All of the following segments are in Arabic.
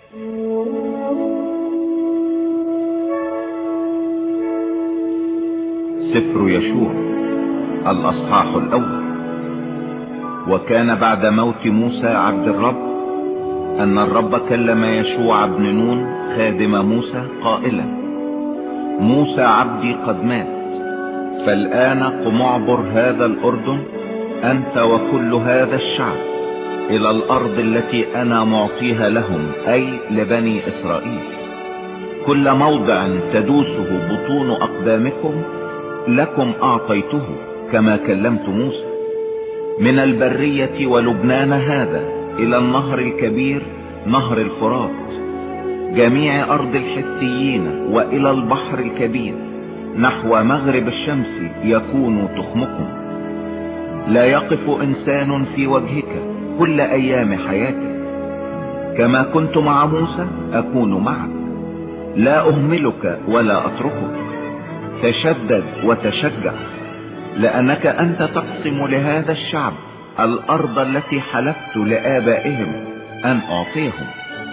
سفر يشوع الأصحاح الأول. وكان بعد موت موسى عبد الرب أن الرب كلم يشوع بن نون خادم موسى قائلا: موسى عبدي قد مات، فالآن قم اعبر هذا الأردن أنت وكل هذا الشعب إلى الأرض التي أنا معطيها لهم، أي لبني إسرائيل. كل موضع تدوسه بطون أقدامكم لكم أعطيته كما كلمت موسى، من البرية ولبنان هذا إلى النهر الكبير نهر الفرات، جميع أرض الحثيين، وإلى البحر الكبير نحو مغرب الشمس يكون تخمكم. لا يقف إنسان في وجهك كل أيام حياتك، كما كنت مع موسى أكون معك، لا أهملك ولا أتركك. تشدد وتشجع، لأنك أنت تقسم لهذا الشعب الأرض التي حلفت لآبائهم أن أعطيهم.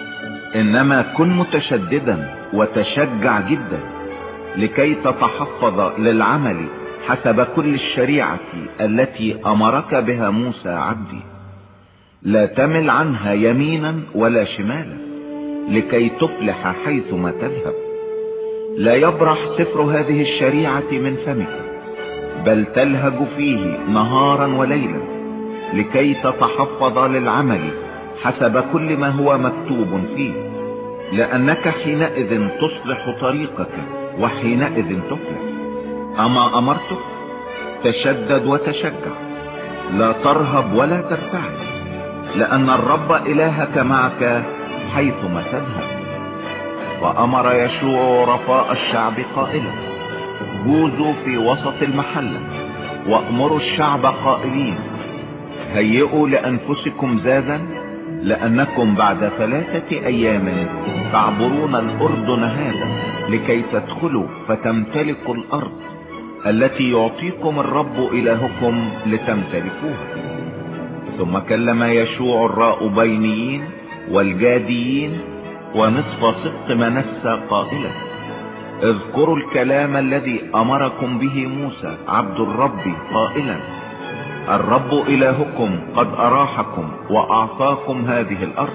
إنما كن متشددا وتشجع جدا، لكي تتحفظ للعمل حسب كل الشريعة التي أمرك بها موسى عبدي. لا تمل عنها يمينا ولا شمالا، لكي تفلح حيثما تذهب. لا يبرح سفر هذه الشريعة من فمك، بل تلهج فيه نهارا وليلا، لكي تتحفظ للعمل حسب كل ما هو مكتوب فيه، لأنك حينئذ تصلح طريقك وحينئذ تفلح. أما أمرتك تشدد وتشجع، لا ترهب ولا ترتعد، لأن الرب إلهك معك حيثما تذهب. وأمر يشوع رفاء الشعب قائلا: جوزوا في وسط المحلة، وأمروا الشعب قائلين: هيئوا لأنفسكم زادا، لأنكم بعد 3 أيام تعبرون الأردن هذا، لكي تدخلوا فتمتلكوا الأرض التي يعطيكم الرب إلهكم لتمتلكوها. ثم كلم يشوع الراؤوبينيين والجاديين ونصف سبط منسى قائلا: اذكروا الكلام الذي أمركم به موسى عبد الرب قائلا: الرب إلهكم قد أراحكم وأعطاكم هذه الأرض.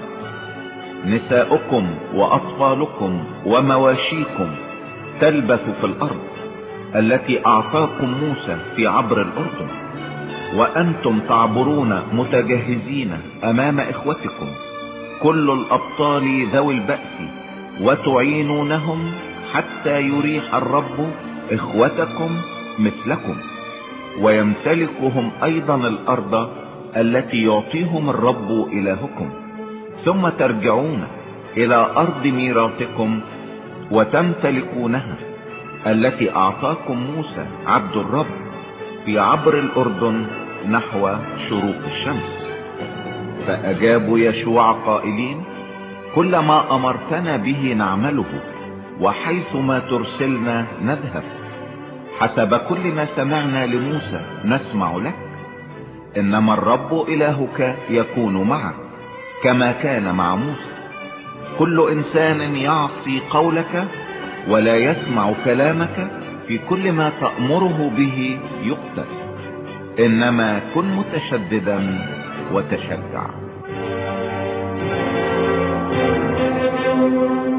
نساؤكم وأطفالكم ومواشيكم تلبث في الأرض التي أعطاكم موسى في عبر الأردن، وأنتم تعبرون متجهزين أمام إخوتكم كل الأبطال ذوي البأس، وتعينونهم حتى يريح الرب إخوتكم مثلكم، ويمتلكهم أيضا الأرض التي يعطيهم الرب إلهكم. ثم ترجعون إلى أرض ميراثكم وتمتلكونها التي أعطاكم موسى عبد الرب في عبر الأردن نحو شروق الشمس. فأجابوا يشوع قائلين: كل ما أمرتنا به نعمله، وحيث ما ترسلنا نذهب، حسب كل ما سمعنا لموسى نسمع لك. إنما الرب إلهك يكون معك كما كان مع موسى. كل إنسان يعصي قولك ولا يسمع كلامك في كل ما تأمره به يقتل. إنما كن متشددا وتشجع.